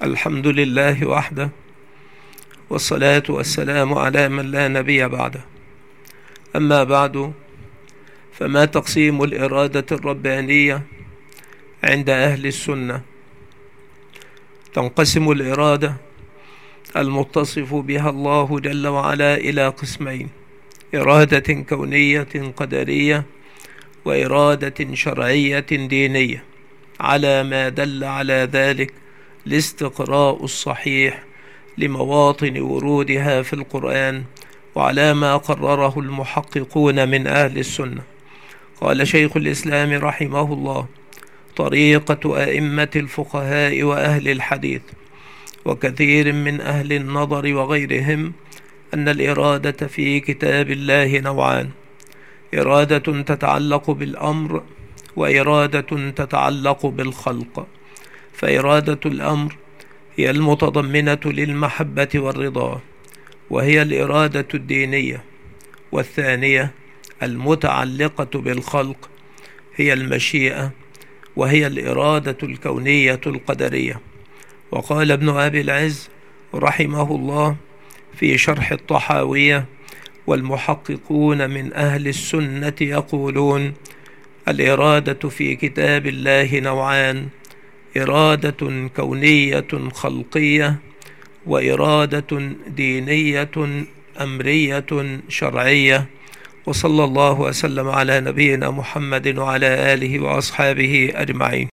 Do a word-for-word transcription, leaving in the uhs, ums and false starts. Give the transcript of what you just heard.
الحمد لله وحده، والصلاة والسلام على من لا نبي بعده. أما بعد، فما تقسيم الإرادة الربانية عند أهل السنة؟ تنقسم الإرادة المتصف بها الله جل وعلا إلى قسمين: إرادة كونية قدرية، وإرادة شرعية دينية، على ما دل على ذلك الاستقراء الصحيح لمواطن ورودها في القرآن، وعلى ما قرره المحققون من أهل السنة. قال شيخ الإسلام رحمه الله: طريقة أئمة الفقهاء وأهل الحديث وكثير من أهل النظر وغيرهم أن الإرادة في كتاب الله نوعان: إرادة تتعلق بالأمر، وإرادة تتعلق بالخلق. فإرادة الأمر هي المتضمنة للمحبة والرضا، وهي الإرادة الدينية، والثانية المتعلقة بالخلق هي المشيئة، وهي الإرادة الكونية القدرية. وقال ابن أبي العز رحمه الله في شرح الطحاوية: والمحققون من أهل السنة يقولون: الإرادة في كتاب الله نوعان: إرادة كونية خلقية، وإرادة دينية أمرية شرعية. وصلى الله وسلم على نبينا محمد وعلى آله وأصحابه أجمعين.